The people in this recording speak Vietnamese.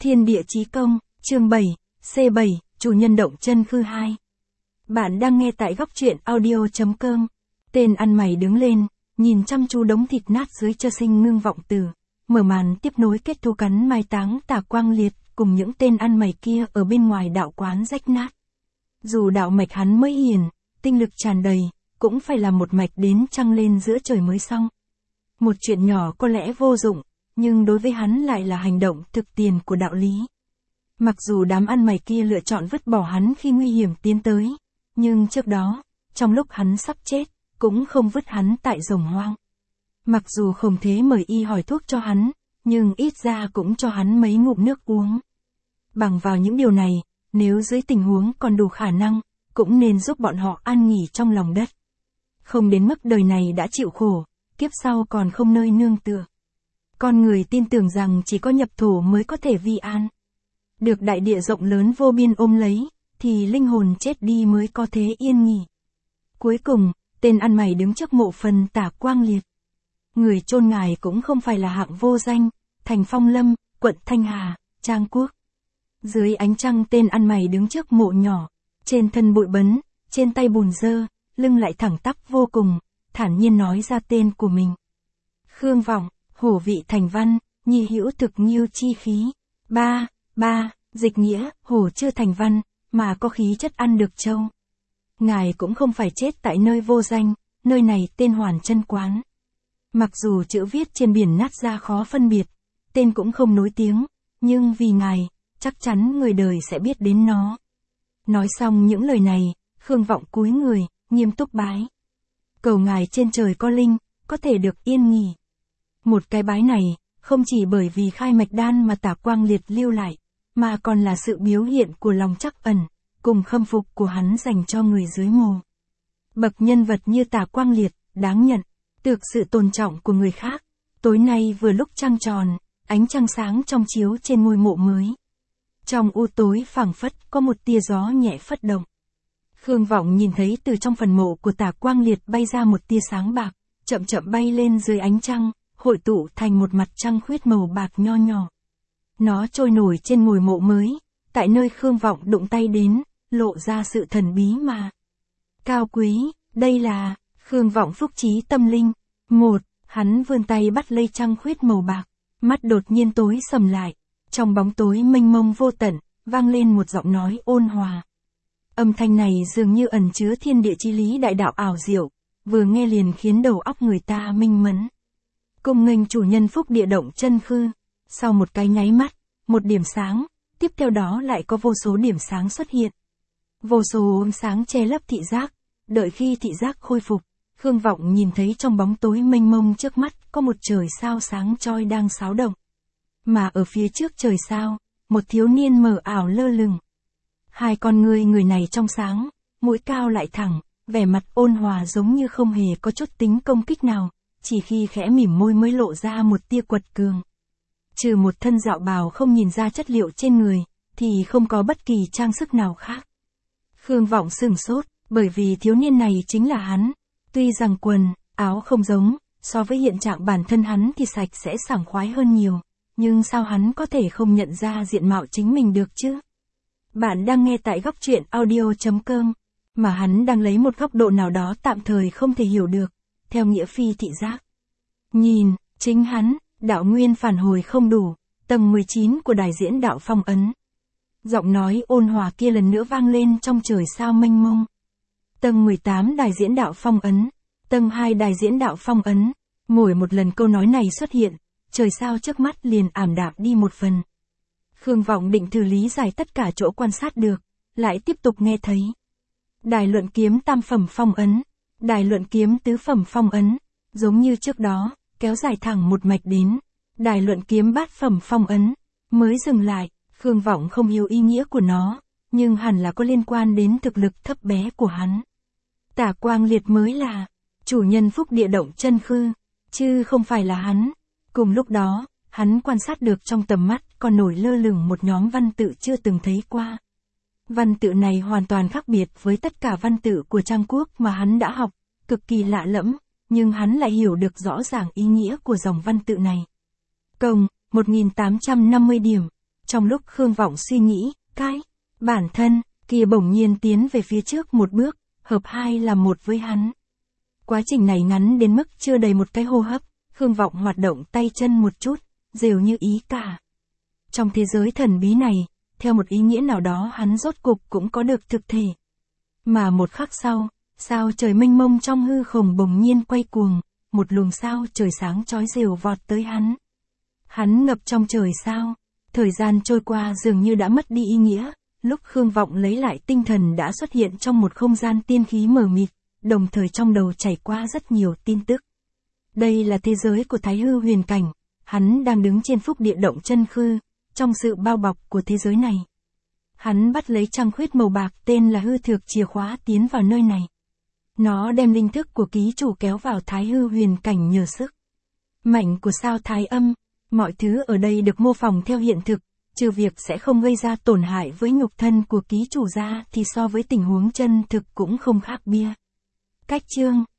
Thiên địa chí công, chương 7, C7, chủ nhân động chân khư 2. Bạn đang nghe tại góc truyện audio.com. Tên ăn mày đứng lên, nhìn chăm chú đống thịt nát dưới chơ sinh ngưng vọng tử, mở màn tiếp nối kết thúc cắn mai táng Tả Quang Liệt cùng những tên ăn mày kia ở bên ngoài đạo quán rách nát. Dù đạo mạch hắn mới hiền, tinh lực tràn đầy, cũng phải là một mạch đến trăng lên giữa trời mới xong. Một chuyện nhỏ có lẽ vô dụng, nhưng đối với hắn lại là hành động thực tiền của đạo lý. Mặc dù đám ăn mày kia lựa chọn vứt bỏ hắn khi nguy hiểm tiến tới, nhưng trước đó, trong lúc hắn sắp chết, cũng không vứt hắn tại rồng hoang. Mặc dù Khổng Thế mời y hỏi thuốc cho hắn, nhưng ít ra cũng cho hắn mấy ngụm nước uống. Bằng vào những điều này, nếu dưới tình huống còn đủ khả năng, cũng nên giúp bọn họ an nghỉ trong lòng đất. Không đến mức đời này đã chịu khổ, kiếp sau còn không nơi nương tựa. Con người tin tưởng rằng chỉ có nhập thổ mới có thể vi an. Được đại địa rộng lớn vô biên ôm lấy, thì linh hồn chết đi mới có thế yên nghỉ. Cuối cùng, tên ăn mày đứng trước mộ phần Tả Quang Liệt. Người chôn ngài cũng không phải là hạng vô danh, thành Phong Lâm, quận Thanh Hà, Trang Quốc. Dưới ánh trăng tên ăn mày đứng trước mộ nhỏ, trên thân bụi bấn, trên tay bùn dơ, lưng lại thẳng tắp vô cùng, thản nhiên nói ra tên của mình. Khương Vọng, hổ vị thành văn, nhi hữu thực nghiêu chi khí. Ba, dịch nghĩa, hổ chưa thành văn, mà có khí chất ăn được trâu. Ngài cũng không phải chết tại nơi vô danh, nơi này tên Hoàn Chân Quán. Mặc dù chữ viết trên biển nát ra khó phân biệt, tên cũng không nối tiếng, nhưng vì ngài, chắc chắn người đời sẽ biết đến nó. Nói xong những lời này, Khương Vọng cúi người, nghiêm túc bái. Cầu ngài trên trời có linh, có thể được yên nghỉ. Một cái bái này, không chỉ bởi vì khai mạch đan mà Tả Quang Liệt lưu lại, mà còn là sự biểu hiện của lòng trắc ẩn, cùng khâm phục của hắn dành cho người dưới mồ. Bậc nhân vật như Tả Quang Liệt, đáng nhận, được sự tôn trọng của người khác. Tối nay vừa lúc trăng tròn, ánh trăng sáng trong chiếu trên ngôi mộ mới. Trong u tối phảng phất có một tia gió nhẹ phất động. Khương Vọng nhìn thấy từ trong phần mộ của Tả Quang Liệt bay ra một tia sáng bạc, chậm chậm bay lên dưới ánh trăng, hội tụ thành một mặt trăng khuyết màu bạc nho nhỏ. Nó trôi nổi trên ngôi mộ mới, tại nơi Khương Vọng đụng tay đến, lộ ra sự thần bí mà cao quý. Đây là Khương Vọng phúc trí tâm linh. Hắn vươn tay bắt lấy trăng khuyết màu bạc, mắt đột nhiên tối sầm lại, trong bóng tối mênh mông vô tận, vang lên một giọng nói ôn hòa. Âm thanh này dường như ẩn chứa thiên địa chi lý đại đạo ảo diệu, vừa nghe liền khiến đầu óc người ta minh mẫn. Cung nghênh chủ nhân phúc địa động chân khư. Sau một cái nháy mắt, một điểm sáng, tiếp theo đó lại có vô số điểm sáng xuất hiện. Vô số ánh sáng che lấp thị giác, đợi khi thị giác khôi phục, Khương Vọng nhìn thấy trong bóng tối mênh mông trước mắt có một trời sao sáng choi đang xáo động. Mà ở phía trước trời sao, một thiếu niên mờ ảo lơ lửng. Hai con người này trong sáng, mũi cao lại thẳng, vẻ mặt ôn hòa giống như không hề có chút tính công kích nào, chỉ khi khẽ mỉm môi mới lộ ra một tia quật cường. Trừ một thân dạo bào không nhìn ra chất liệu trên người, thì không có bất kỳ trang sức nào khác. Khương Vọng sửng sốt, bởi vì thiếu niên này chính là hắn. Tuy rằng quần, áo không giống, so với hiện trạng bản thân hắn thì sạch sẽ sảng khoái hơn nhiều, nhưng sao hắn có thể không nhận ra diện mạo chính mình được chứ? Bạn đang nghe tại góc truyện audio.com, mà hắn đang lấy một góc độ nào đó tạm thời không thể hiểu được, theo nghĩa phi thị giác. Nhìn, chính hắn, đạo nguyên phản hồi không đủ, tầng 19 của đài diễn đạo phong ấn. Giọng nói ôn hòa kia lần nữa vang lên trong trời sao mênh mông. Tầng 18 đài diễn đạo phong ấn, tầng 2 đài diễn đạo phong ấn. Mỗi một lần câu nói này xuất hiện, trời sao trước mắt liền ảm đạm đi một phần. Khương Vọng định thử lý giải tất cả chỗ quan sát được, lại tiếp tục nghe thấy. Đài luận kiếm tam phẩm phong ấn, đài luận kiếm tứ phẩm phong ấn, giống như trước đó, kéo dài thẳng một mạch đến. Đài luận kiếm bát phẩm phong ấn, mới dừng lại. Khương Vọng không hiểu ý nghĩa của nó, nhưng hẳn là có liên quan đến thực lực thấp bé của hắn. Tả Quang Liệt mới là chủ nhân phúc địa động chân khư, chứ không phải là hắn. Cùng lúc đó, hắn quan sát được trong tầm mắt còn nổi lơ lửng một nhóm văn tự chưa từng thấy qua. Văn tự này hoàn toàn khác biệt với tất cả văn tự của Trang Quốc mà hắn đã học, cực kỳ lạ lẫm, nhưng hắn lại hiểu được rõ ràng ý nghĩa của dòng văn tự này. Công, 1850 điểm. Trong lúc Khương Vọng suy nghĩ, bản thân kia bỗng nhiên tiến về phía trước một bước, hợp hai làm một với hắn. Quá trình này ngắn đến mức chưa đầy một cái hô hấp, Khương Vọng hoạt động tay chân một chút, đều như ý cả. Trong thế giới thần bí này, theo một ý nghĩa nào đó hắn rốt cục cũng có được thực thể. Mà một khắc sau, sao trời mênh mông trong hư không bỗng nhiên quay cuồng, một luồng sao trời sáng chói rìu vọt tới hắn. Hắn ngập trong trời sao, thời gian trôi qua dường như đã mất đi ý nghĩa, lúc Khương Vọng lấy lại tinh thần đã xuất hiện trong một không gian tiên khí mờ mịt, đồng thời trong đầu chảy qua rất nhiều tin tức. Đây là thế giới của Thái Hư huyền cảnh, hắn đang đứng trên phúc địa động chân khư, trong sự bao bọc của thế giới này. Hắn bắt lấy trăng khuyết màu bạc tên là hư thược chìa khóa tiến vào nơi này. Nó đem linh thức của ký chủ kéo vào Thái Hư huyền cảnh nhờ sức mạnh của sao Thái Âm. Mọi thứ ở đây được mô phỏng theo hiện thực, trừ việc sẽ không gây ra tổn hại với nhục thân của ký chủ ra thì so với tình huống chân thực cũng không khác bia. Cách chương